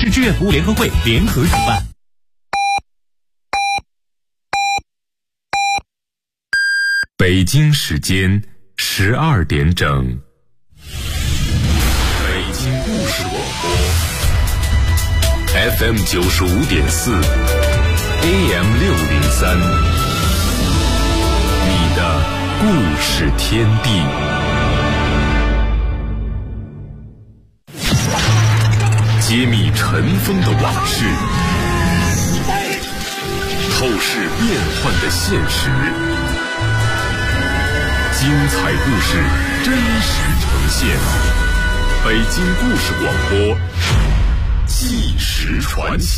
日志愿服务联合会联合主办。 北京时间12点整，北京故事广播 FM 95.4 AM 603，你的故事天地。揭秘尘封的往事，透视变幻的现实，精彩故事真实呈现。北京故事广播，纪实传奇。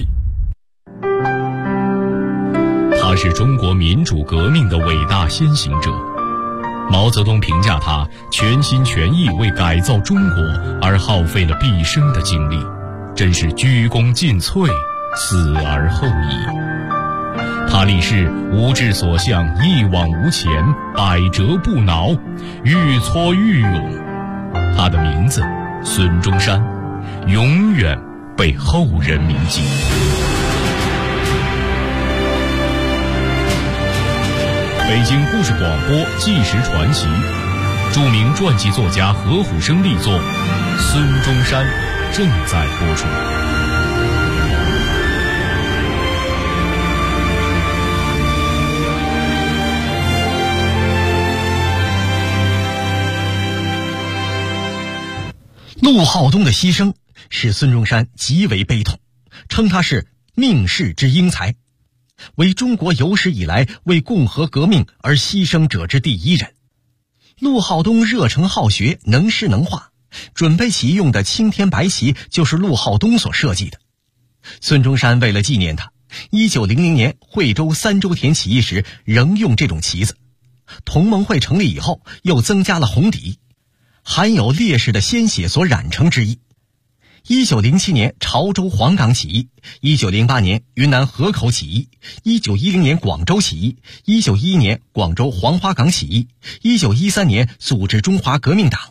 他是中国民主革命的伟大先行者。毛泽东评价他全心全意为改造中国而耗费了毕生的精力，真是鞠躬尽瘁，死而后已。他立誓无志所向，一往无前，百折不挠，愈挫愈勇。他的名字孙中山，永远被后人铭记。北京故事广播纪实传奇，著名传记作家何虎生力作《孙中山》正在播出。 陆浩东的牺牲使孙中山极为悲痛，称他是命世之英才，为中国有史以来为共和革命而牺牲者之第一人。陆浩东热诚好学，能诗能画，准备起义用的青天白旗就是陆浩东所设计的。孙中山为了纪念他，1900年惠州3州田起义时仍用这种旗子。同盟会成立以后，又增加了红底，含有烈士的鲜血所染成之意。1907年潮州黄冈起义，1908年云南河口起义，1910年广州起义，1911年广州黄花岗起义，1913年组织中华革命党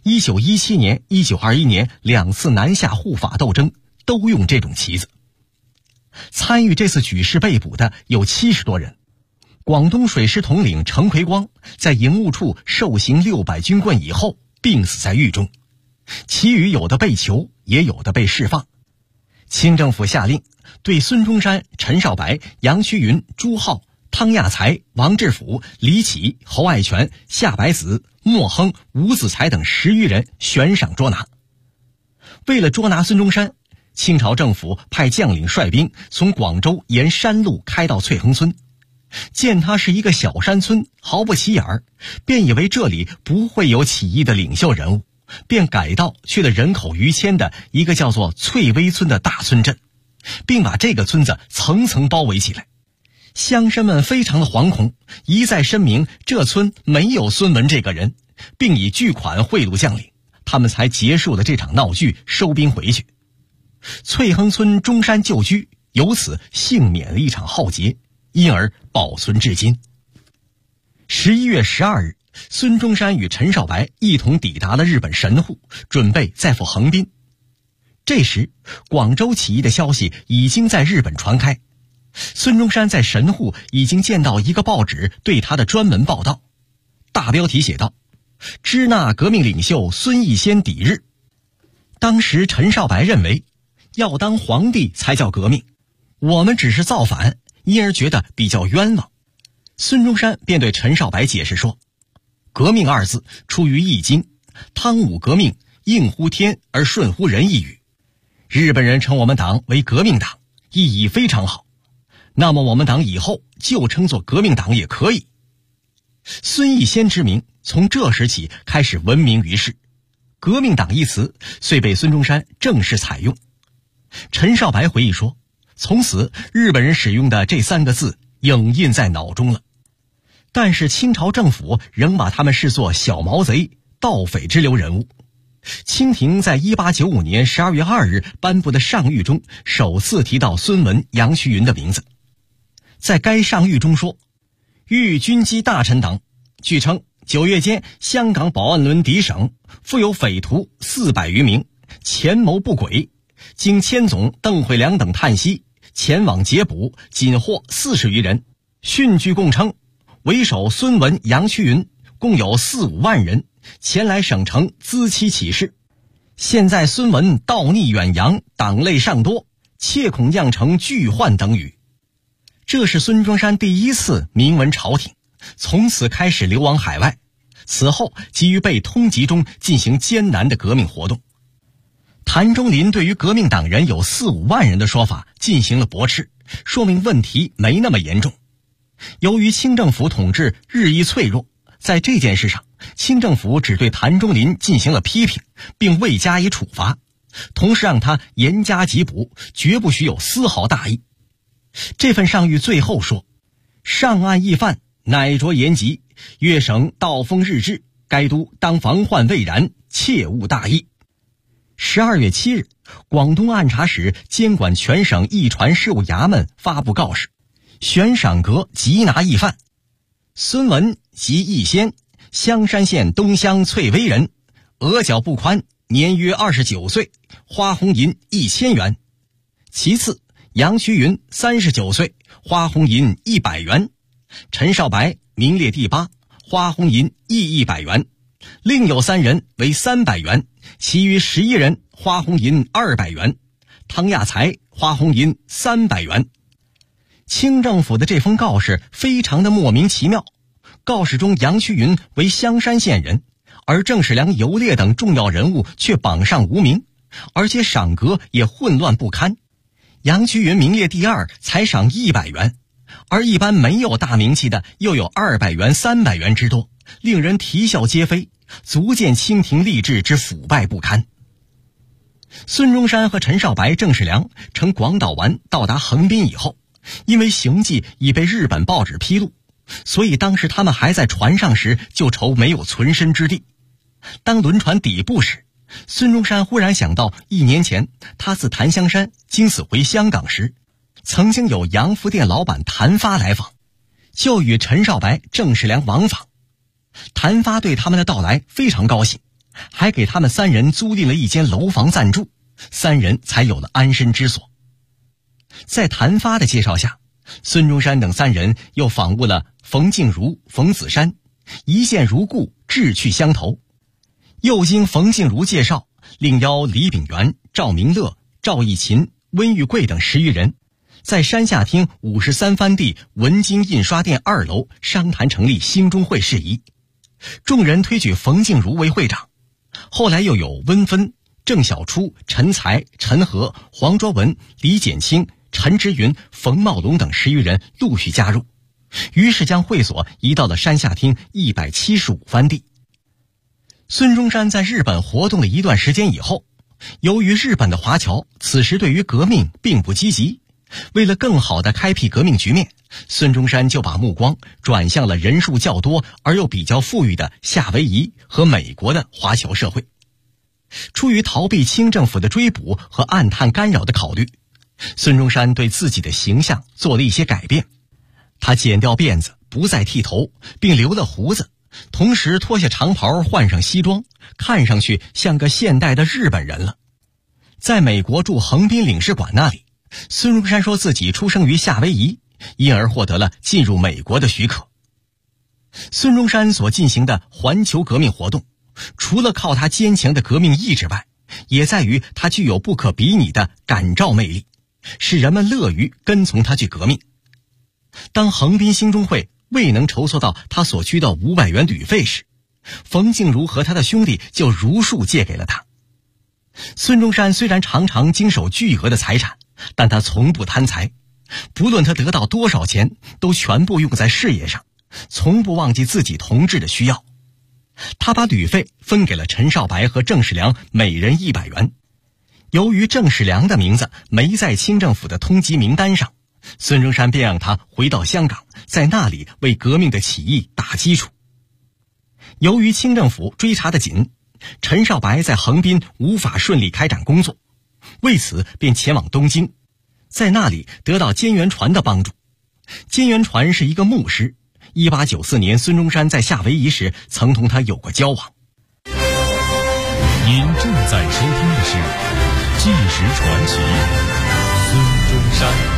，1917年、1921年2次南下护法斗争都用这种旗子。参与这次举事被捕的有70多人。广东水师统领程奎光在营务处受刑600军棍以后病死在狱中，其余有的被囚，也有的被释放。清政府下令对孙中山、陈少白、杨衢云、朱浩、汤亚才、王志甫、李启、侯爱全、夏白子、莫亨、吴子才等10余人悬赏捉拿。为了捉拿孙中山，清朝政府派将领率兵从广州沿山路开到翠亨村，见他是一个小山村，毫不起眼儿，便以为这里不会有起义的领袖人物，便改道去了人口逾千的一个叫做翠微村的大村镇，并把这个村子层层包围起来。乡绅们非常的惶恐，一再申明这村没有孙文这个人，并以巨款贿赂将领，他们才结束了这场闹剧，收兵回去。翠亨村中山旧居由此幸免了一场浩劫，因而保存至今。11月12日，孙中山与陈少白一同抵达了日本神户，准备再赴横滨。这时，广州起义的消息已经在日本传开。孙中山在神户已经见到一个报纸对他的专门报道，大标题写道：支那革命领袖孙逸仙抵日。当时陈少白认为，要当皇帝才叫革命，我们只是造反，因而觉得比较冤枉。孙中山便对陈少白解释说，革命二字出于易经，汤武革命应乎天而顺乎人一语，日本人称我们党为革命党，意义非常好，那么我们党以后就称作革命党也可以。孙逸仙之名从这时起开始闻名于世，革命党一词遂被孙中山正式采用。陈少白回忆说，从此日本人使用的这3个字影印在脑中了。但是清朝政府仍把他们视作小毛贼、盗匪之流人物。清廷在1895年12月2日颁布的上谕中首次提到孙文、杨衢云的名字。在该上谕中说，豫军机大臣等，据称9月间香港保安轮敌省，复有匪徒400余名，潜谋不轨， 经千总邓惠良等探悉，前往劫捕，仅获40余人。讯据供称，为首孙文、杨衢云共有4-5万人前来省城资期起事。现在孙文盗逆远扬，党类尚多，切恐酿成巨患等语。这是孙中山第一次明闻朝廷，从此开始流亡海外，此后急于被通缉中进行艰难的革命活动。谭中麟对于革命党人有4-5万人的说法进行了驳斥，说明问题没那么严重。由于清政府统治日益脆弱，在这件事上，清政府只对谭中麟进行了批评，并未加以处罚，同时让他严加缉捕，绝不许有丝毫大意。这份上谕最后说，上案议犯乃着严缉，粤省道风日至，该都当防患未然，切勿大意。12月7日，广东按察使监管全省驿传事务衙门发布告示，悬赏阁缉拿议犯。孙文即义先，香山县东乡翠微人，额角不宽，年约29岁，花红银1000元。其次，杨衢云39岁，花红银100元。陈少白名列第8，花红银亦100元。另有3人为300元，其余11人花红银200元。汤亚才花红银300元。清政府的这封告示非常的莫名其妙。告示中杨衢云为香山县人，而郑世良、游烈等重要人物却榜上无名，而且赏格也混乱不堪。杨衢云名列第2，才赏100元，而一般没有大名气的又有200元、300元之多，令人啼笑皆非，足见清廷吏治之腐败不堪。孙中山和陈少白、郑世良乘广岛丸到达横滨以后，因为行迹已被日本报纸披露，所以当时他们还在船上时就愁没有存身之地。当轮船底部时，孙中山忽然想到1年前他自檀香山经此回香港时，曾经有洋服店老板谭发来访，就与陈少白、郑世良往访。谭发对他们的到来非常高兴，还给他们3人租赁了一间楼房暂住，3人才有了安身之所。在谭发的介绍下，孙中山等3人又访问了冯静茹、冯子山，一见如故，志趣相投。又经冯静茹介绍，另邀李炳元、赵明乐、赵义勤、温玉贵等10余人，在山下厅53番地文经印刷店2楼商谈成立兴中会事宜。众人推举冯静茹为会长，后来又有温芬、郑小初、陈才、陈和、黄卓文、李简清、陈之云、冯茂龙等10余人陆续加入，于是将会所移到了山下厅175番地。孙中山在日本活动了一段时间以后，由于日本的华侨此时对于革命并不积极，为了更好地开辟革命局面，孙中山就把目光转向了人数较多而又比较富裕的夏威夷和美国的华侨社会。出于逃避清政府的追捕和暗探干扰的考虑，孙中山对自己的形象做了一些改变。他剪掉辫子，不再剃头，并留了胡子，同时脱下长袍，换上西装，看上去像个现代的日本人了。在美国驻横滨领事馆那里，孙中山说自己出生于夏威夷，因而获得了进入美国的许可。孙中山所进行的环球革命活动，除了靠他坚强的革命意志外，也在于他具有不可比拟的感召魅力，使人们乐于跟从他去革命。当横滨兴中会未能筹措到他所需的500元旅费时，冯静茹和他的兄弟就如数借给了他。孙中山虽然常常经手巨额的财产，但他从不贪财，不论他得到多少钱，都全部用在事业上，从不忘记自己同志的需要。他把旅费分给了陈少白和郑世良每人100元。由于郑世良的名字没在清政府的通缉名单上，孙中山便让他回到香港，在那里为革命的起义打基础。由于清政府追查得紧，陈少白在横滨无法顺利开展工作，为此便前往东京，在那里得到菅原传的帮助。菅原传是一个牧师，1894年孙中山在夏威夷时曾同他有过交往。 您正在收听的是纪实传奇，孙中山。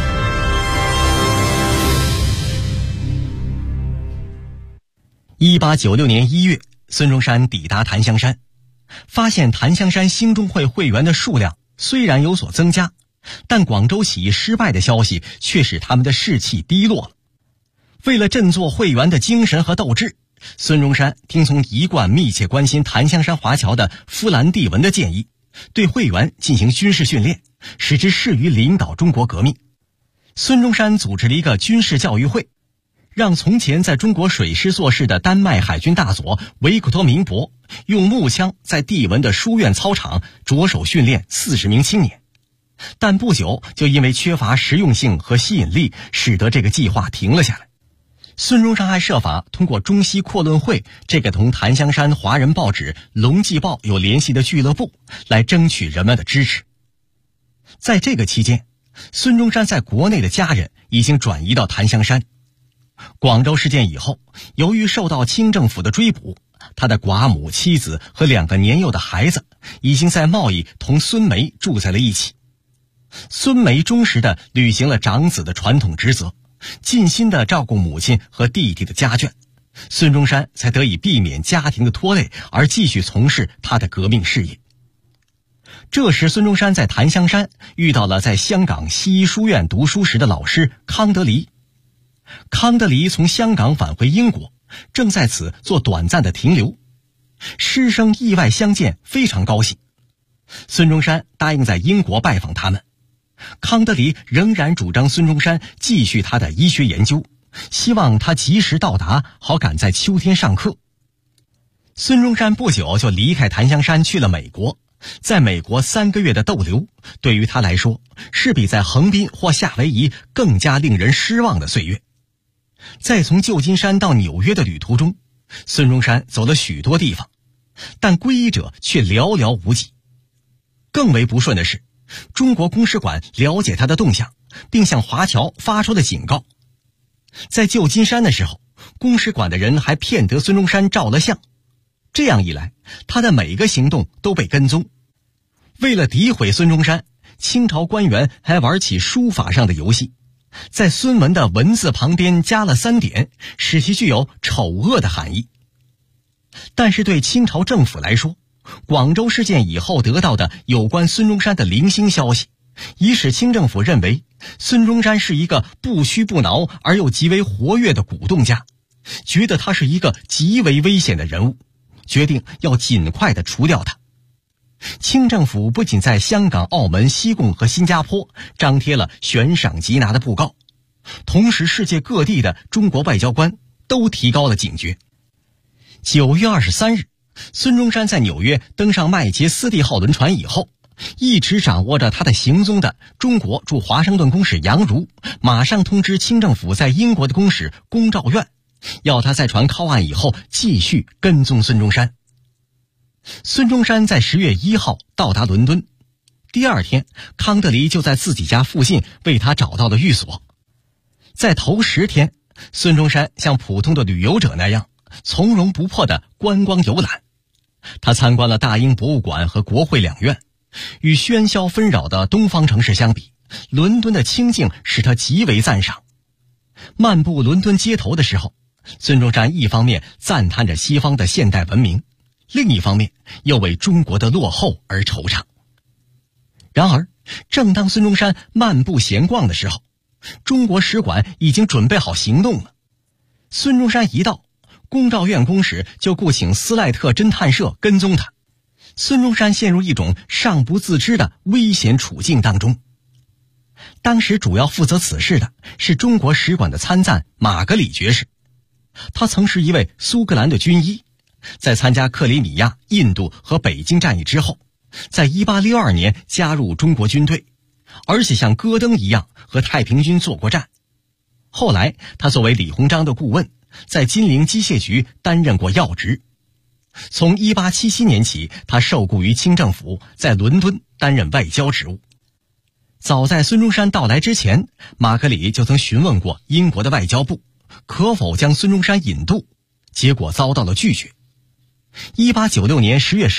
1896年1月，孙中山抵达檀香山，发现檀香山兴中会会员的数量虽然有所增加，但广州起义失败的消息却使他们的士气低落了。为了振作会员的精神和斗志，孙中山听从一贯密切关心檀香山华侨的夫兰蒂文的建议，对会员进行军事训练，使之适于领导中国革命。孙中山组织了一个军事教育会，让从前在中国水师做事的丹麦海军大佐维克托·明博用木枪在蒂文的书院操场着手训练40名青年，但不久就因为缺乏实用性和吸引力，使得这个计划停了下来。孙中山还设法通过中西阔论会这个同檀香山华人报纸《龙记报》有联系的俱乐部来争取人们的支持。在这个期间，孙中山在国内的家人已经转移到檀香山。广州事件以后，由于受到清政府的追捕，他的寡母、妻子和2个年幼的孩子已经在贸易同孙梅住在了一起。孙梅忠实地履行了长子的传统职责，尽心地照顾母亲和弟弟的家眷，孙中山才得以避免家庭的拖累，而继续从事他的革命事业。这时孙中山在檀香山遇到了在香港西医书院读书时的老师康德黎。康德黎从香港返回英国，正在此做短暂的停留，师生意外相见，非常高兴。孙中山答应在英国拜访他们。康德黎仍然主张孙中山继续他的医学研究，希望他及时到达，好赶在秋天上课。孙中山不久就离开檀香山去了美国，在美国3个月的逗留，对于他来说是比在横滨或夏威夷更加令人失望的岁月。在从旧金山到纽约的旅途中，孙中山走了许多地方，但皈依者却寥寥无几。更为不顺的是，中国公使馆了解他的动向，并向华侨发出了警告。在旧金山的时候，公使馆的人还骗得孙中山照了相，这样一来，他的每个行动都被跟踪。为了诋毁孙中山，清朝官员还玩起书法上的游戏，在孙文的文字旁边加了3点，使其具有丑恶的含义。但是对清朝政府来说，广州事件以后得到的有关孙中山的零星消息，已使清政府认为孙中山是一个不屈不挠而又极为活跃的鼓动家，觉得他是一个极为危险的人物，决定要尽快地除掉他。清政府不仅在香港、澳门、西贡和新加坡张贴了悬赏缉拿的布告，同时世界各地的中国外交官都提高了警觉。9月23日，孙中山在纽约登上麦杰斯蒂号轮船以后，一直掌握着他的行踪的中国驻华盛顿公使杨儒马上通知清政府在英国的公使龚兆苑，要他在船靠岸以后继续跟踪孙中山。孙中山在10月1号到达伦敦，第2天，康德黎就在自己家附近为他找到了寓所。在头10天，孙中山像普通的旅游者那样从容不迫地观光游览。他参观了大英博物馆和国会2院，与喧嚣纷扰的东方城市相比，伦敦的清静使他极为赞赏。漫步伦敦街头的时候，孙中山一方面赞叹着西方的现代文明，另一方面又为中国的落后而惆怅。然而，正当孙中山漫步闲逛的时候，中国使馆已经准备好行动了。孙中山一到，龚兆苑公使就雇请斯赖特侦探社跟踪他。孙中山陷入一种尚不自知的危险处境当中。当时主要负责此事的是中国使馆的参赞马格里爵士，他曾是一位苏格兰的军医，在参加克里米亚、印度和北京战役之后，在1862年加入中国军队，而且像戈登一样和太平军作过战。后来他作为李鸿章的顾问，在金陵机械局担任过要职。从1877年起，他受雇于清政府，在伦敦担任外交职务。早在孙中山到来之前，马格里就曾询问过英国的外交部，可否将孙中山引渡，结果遭到了拒绝。1896年10月10日，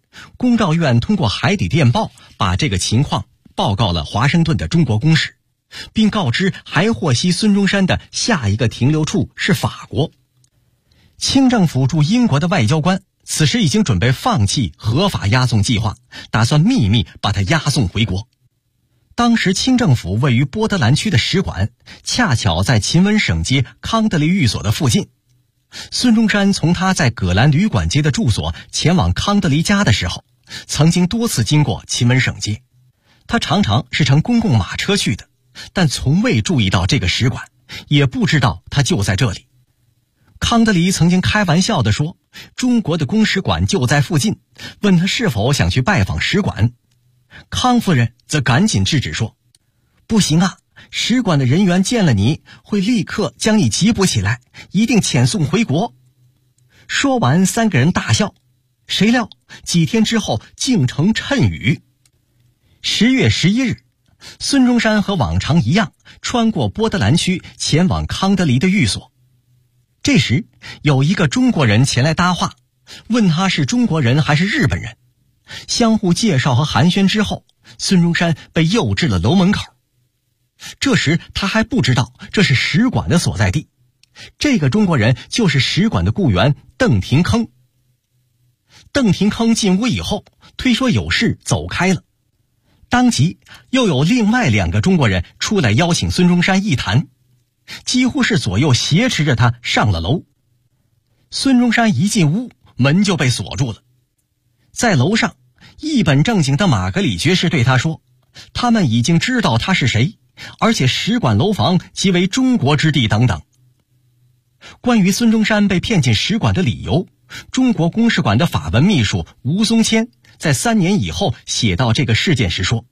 宫兆院通过海底电报把这个情况报告了华盛顿的中国公使，并告知还获悉孙中山的下一个停留处是法国。清政府驻英国的外交官此时已经准备放弃合法押送计划，打算秘密把他押送回国。当时清政府位于波德兰区的使馆恰巧在秦文省街康德里寓所的附近。孙中山从他在葛兰旅馆街的住所前往康德里家的时候，曾经多次经过秦文省街。他常常是乘公共马车去的，但从未注意到这个使馆，也不知道他就在这里。康德里曾经开玩笑地说，中国的公使馆就在附近，问他是否想去拜访使馆。康夫人则赶紧制止说，不行啊，使馆的人员见了你会立刻将你缉捕起来，一定遣送回国。说完，三个人大笑。谁料几天之后竟成谶语。10月11日，孙中山和往常一样穿过波德兰区前往康德里的寓所。这时有一个中国人前来搭话，问他是中国人还是日本人。相互介绍和寒暄之后，孙中山被诱至了楼门口。这时他还不知道这是使馆的所在地，这个中国人就是使馆的雇员邓廷铿。邓廷铿进屋以后推说有事走开了，当即又有另外2个中国人出来邀请孙中山一谈，几乎是左右挟持着他上了楼。孙中山一进屋，门就被锁住了。在楼上，一本正经的马格里爵士对他说，他们已经知道他是谁，而且使馆楼房即为中国之地等等。关于孙中山被骗进使馆的理由，中国公使馆的法文秘书吴松谦在3年以后写到这个事件时说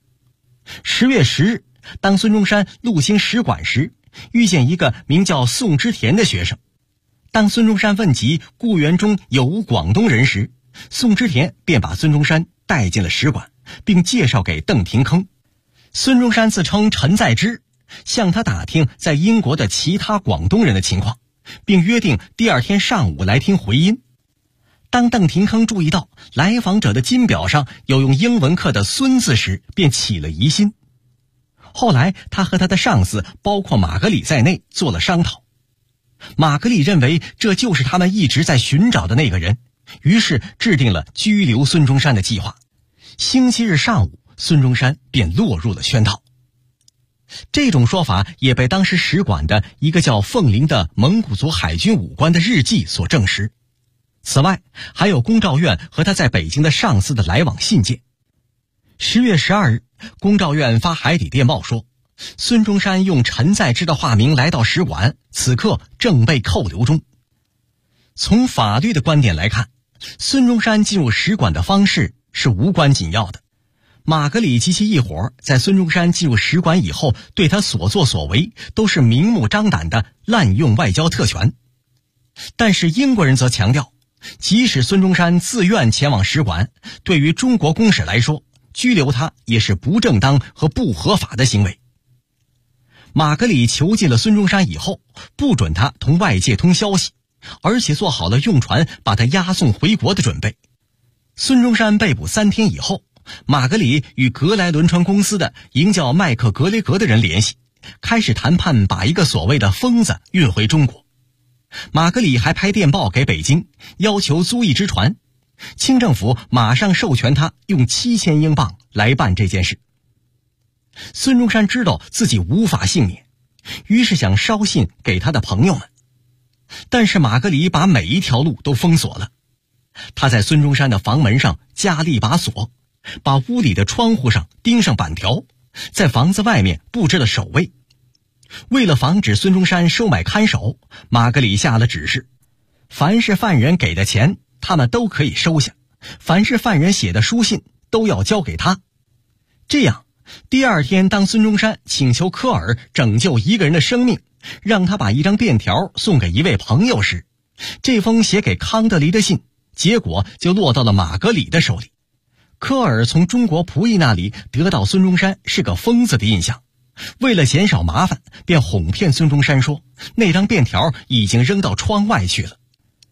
，10月10日，当孙中山路经使馆时，遇见一个名叫宋之田的学生。当孙中山问及雇员中有无广东人时，宋之田便把孙中山带进了使馆，并介绍给邓廷铿。孙中山自称陈在之，向他打听在英国的其他广东人的情况，并约定第2天上午来听回音。当邓廷铿注意到来访者的金表上有用英文刻的孙字时，便起了疑心。后来他和他的上司包括马格里在内做了商讨，马格里认为这就是他们一直在寻找的那个人，于是制定了拘留孙中山的计划。星期日上午，孙中山便落入了圈套。这种说法也被当时使馆的一个叫凤林的蒙古族海军武官的日记所证实。此外，还有宫兆院和他在北京的上司的来往信件。10月12日，宫兆院发海底电报说，孙中山用陈在之的化名来到使馆，此刻正被扣留中。从法律的观点来看，孙中山进入使馆的方式是无关紧要的。马格里及其一伙在孙中山进入使馆以后，对他所作所为都是明目张胆的滥用外交特权。但是英国人则强调，即使孙中山自愿前往使馆，对于中国公使来说，拘留他也是不正当和不合法的行为。马格里囚禁了孙中山以后，不准他同外界通消息，而且做好了用船把他押送回国的准备。孙中山被捕3天以后，马格里与格莱轮船公司的一个叫麦克格雷格的人联系，开始谈判把一个所谓的疯子运回中国。马格里还拍电报给北京，要求租一只船，清政府马上授权他用7000英镑来办这件事。孙中山知道自己无法幸免，于是想捎信给他的朋友们，但是马格里把每一条路都封锁了。他在孙中山的房门上加了一把锁，把屋里的窗户上钉上板条，在房子外面布置了守卫。为了防止孙中山收买看守，马格里下了指示，凡是犯人给的钱他们都可以收下，凡是犯人写的书信都要交给他。这样第2天，当孙中山请求科尔拯救一个人的生命，让他把一张便条送给一位朋友时，这封写给康德黎的信结果就落到了马格里的手里。科尔从中国仆役那里得到孙中山是个疯子的印象，为了减少麻烦，便哄骗孙中山说那张便条已经扔到窗外去了。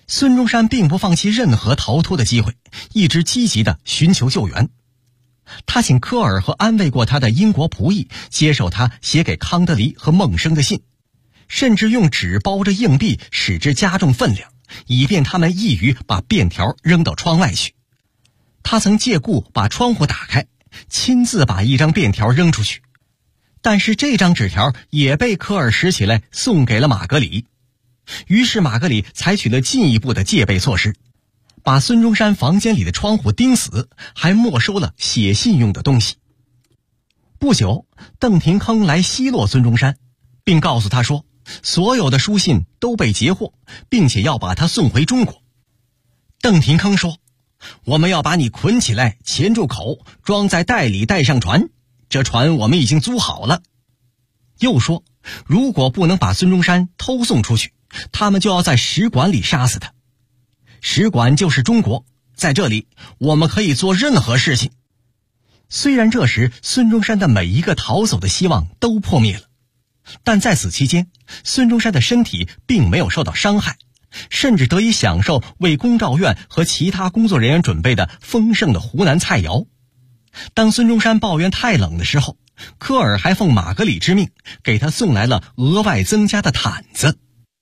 孙中山并不放弃任何逃脱的机会，一直积极地寻求救援。他请科尔和安慰过他的英国仆役接受他写给康德黎和孟生的信，甚至用纸包着硬币，使之加重分量，以便他们易于把便条扔到窗外去。他曾借故把窗户打开，亲自把一张便条扔出去，但是这张纸条也被科尔拾起来送给了马格里。于是马格里采取了进一步的戒备措施，把孙中山房间里的窗户钉死，还没收了写信用的东西。不久，邓廷铿来奚落孙中山，并告诉他说，所有的书信都被截获，并且要把他送回中国。邓廷铿说，我们要把你捆起来，钳住口，装在袋里带上船，这船我们已经租好了。又说，如果不能把孙中山偷送出去，他们就要在使馆里杀死他。使馆就是中国，在这里我们可以做任何事情。虽然这时孙中山的每一个逃走的希望都破灭了，但在此期间，孙中山的身体并没有受到伤害，甚至得以享受为公照院和其他工作人员准备的丰盛的湖南菜肴。当孙中山抱怨太冷的时候，科尔还奉马格里之命给他送来了额外增加的毯子。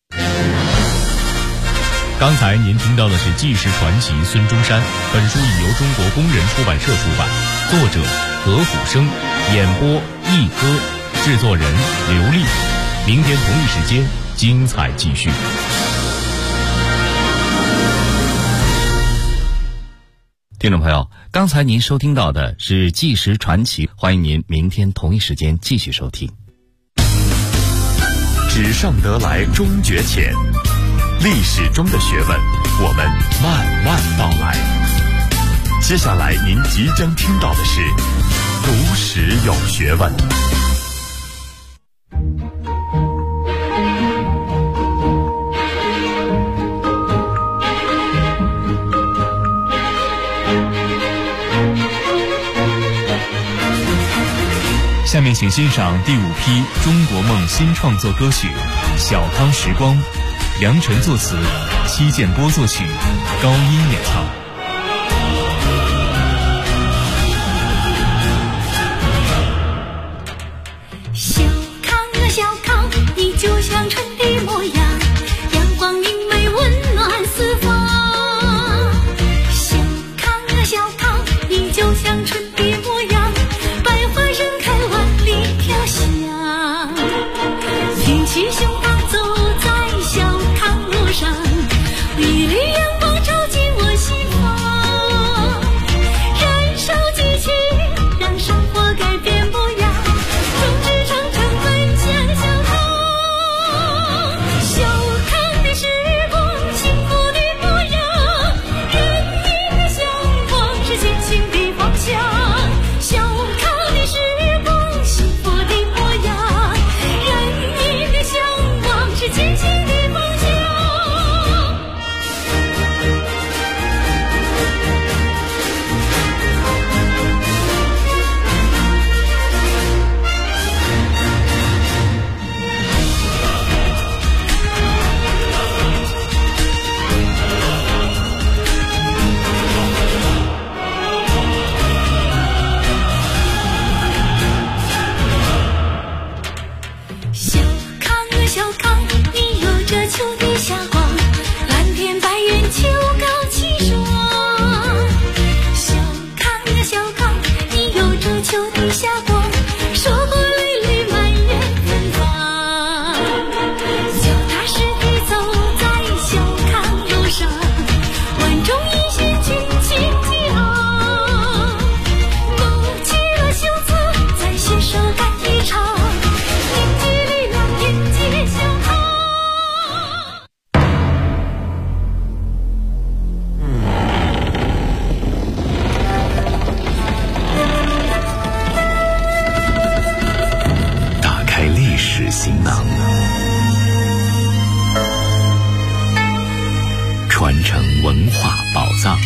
刚才您听到的是纪实传奇孙中山，本书已由中国工人出版社出版，作者何虎生，演播一哥，制作人刘丽。明天同一时间精彩继续。 听众朋友，刚才您收听到的是纪实传奇，欢迎您明天同一时间继续收听。 纸上得来终觉浅，历史中的学问，我们慢慢道来。接下来您即将听到的是读史有学问。 下面请欣赏第5批中国梦新创作歌曲《小康时光》，梁晨作词，戚建波作曲，高音演唱。 小康啊小康，你就像春的模样，阳光明媚温暖四方。小康啊小康，你就像春的模样，百花盛开万里飘香。挺起胸膛走在小康路上，一缕阳光照进我心房，燃烧激情，让生活改变模样，众志成城奔向小康。小康的时光，幸福的模样，人民的向往是前行的方向。小康的时光，幸福的模样，人民的向往是前行的方向。小康啊小康，你有着秋的霞光，蓝天白云秋高气爽。小康啊小康，你有着秋的霞光，收获缕缕满园芬芳。脚踏实地走在小康路上，万众一心群情激昂，勾起了袖子再携手干一场，凝聚力量迎接小康。 打开历史行囊，传承文化宝藏。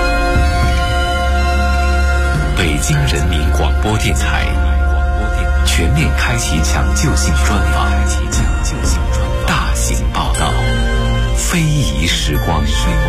北京人民广播电台，全全面开启抢救性专访，大型报道，非遗时光。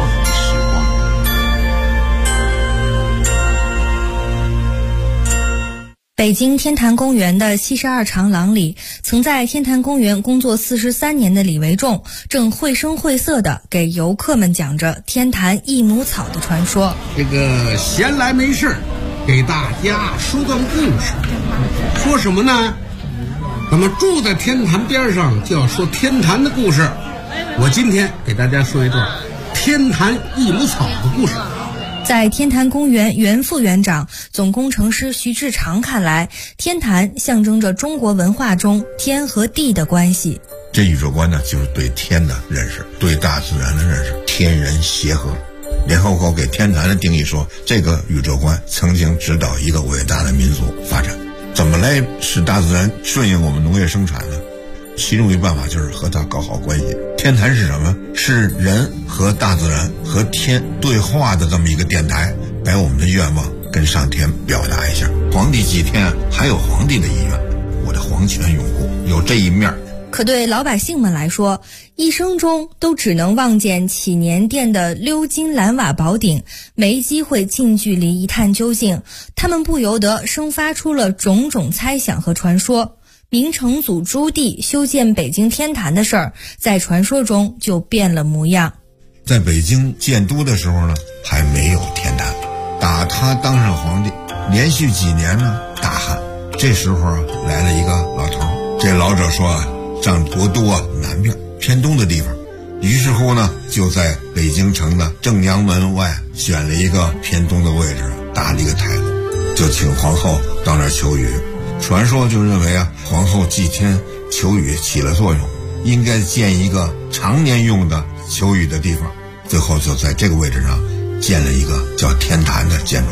北京天坛公园的72长廊里，曾在天坛公园工作43年的李维仲，正绘声绘色地给游客们讲着天坛益母草的传说。 这个闲来没事给大家说段故事。说什么呢？咱们住在天坛边上，就要说天坛的故事。我今天给大家说一段天坛益母草的故事。 在天坛公园原副园长、总工程师徐志长看来，天坛象征着中国文化中天和地的关系。 这宇宙观呢，就是对天的认识，对大自然的认识，天人协和。联合国给天坛的定义说，这个宇宙观曾经指导一个伟大的民族发展。怎么来使大自然顺应我们农业生产呢？其中一个办法就是和它搞好关系。天坛是什么？是人和大自然和天对话的这么一个电台，把我们的愿望跟上天表达一下。皇帝祭天还有皇帝的意愿，我的皇权拥护有这一面。 可对老百姓们来说，一生中都只能望见祈年殿的鎏金蓝瓦宝顶，没机会近距离一探究竟，他们不由得生发出了种种猜想和传说。明成祖朱棣修建北京天坛的事儿，在传说中就变了模样。 在北京建都的时候呢，还没有天坛。打他当上皇帝，连续几年呢大旱。这时候来了一个老头，这老者说上国都南边偏东的地方。于是乎呢，就在北京城的正阳门外选了一个偏东的位置，搭了一个台子，就请皇后到那儿求雨。传说就认为皇后祭天求雨起了作用，应该建一个常年用的求雨的地方。最后就在这个位置上建了一个叫天坛的建筑。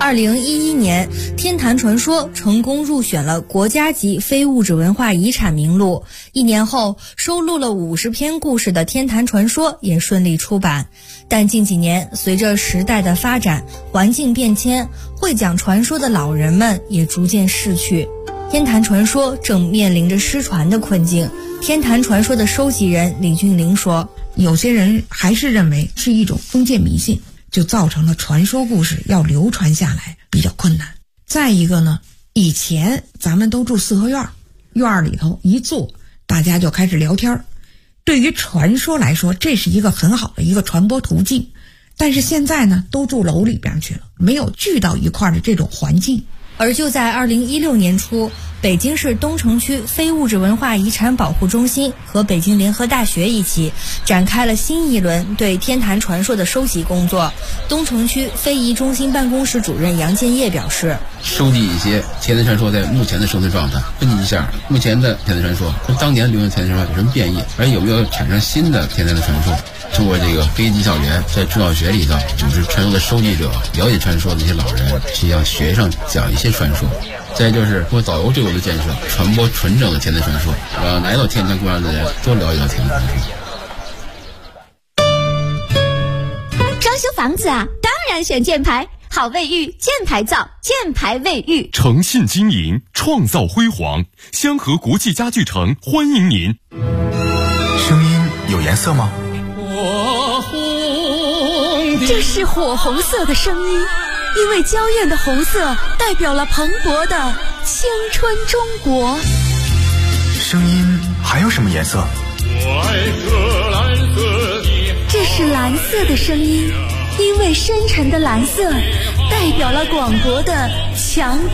2011年，天坛传说成功入选了国家级非物质文化遗产名录。1年后，收录了50篇故事的《天坛传说》也顺利出版。但近几年，随着时代的发展，环境变迁，会讲传说的老人们也逐渐逝去。天坛传说正面临着失传的困境。天坛传说的收集人李俊玲说， 有些人还是认为是一种封建迷信，就造成了传说故事要流传下来比较困难。再一个呢，以前咱们都住四合院，院里头一坐，大家就开始聊天。对于传说来说，这是一个很好的一个传播途径。但是现在呢，都住楼里边去了，没有聚到一块的这种环境。 而就在2016年初，北京市东城区非物质文化遗产保护中心和北京联合大学一起展开了新一轮对天坛传说的收集工作。东城区非遗中心办公室主任杨建业表示， 收集一些天坛传说在目前的生存状态，分析一下目前的天坛传说跟当年流行天坛传说有什么变异，而有没有产生新的天坛的传说。通过这个非遗技校园，在中小学里头组织传说的收集者，了解传说的一些老人，去向学生讲一些传说。再就是通过导游队伍的建设，传播纯正的天坛传说，让来到天坛公园的人都了解到天坛传说。装修房子啊，当然选箭牌，好卫浴，箭牌造，箭牌卫浴， 诚信经营，创造辉煌。香河国际家具城欢迎您。 声音有颜色吗？ 这是火红色的声音，因为娇艳的红色代表了蓬勃的青春中国。 声音还有什么颜色？ 这是蓝色的声音，因为深沉的蓝色代表了广博的强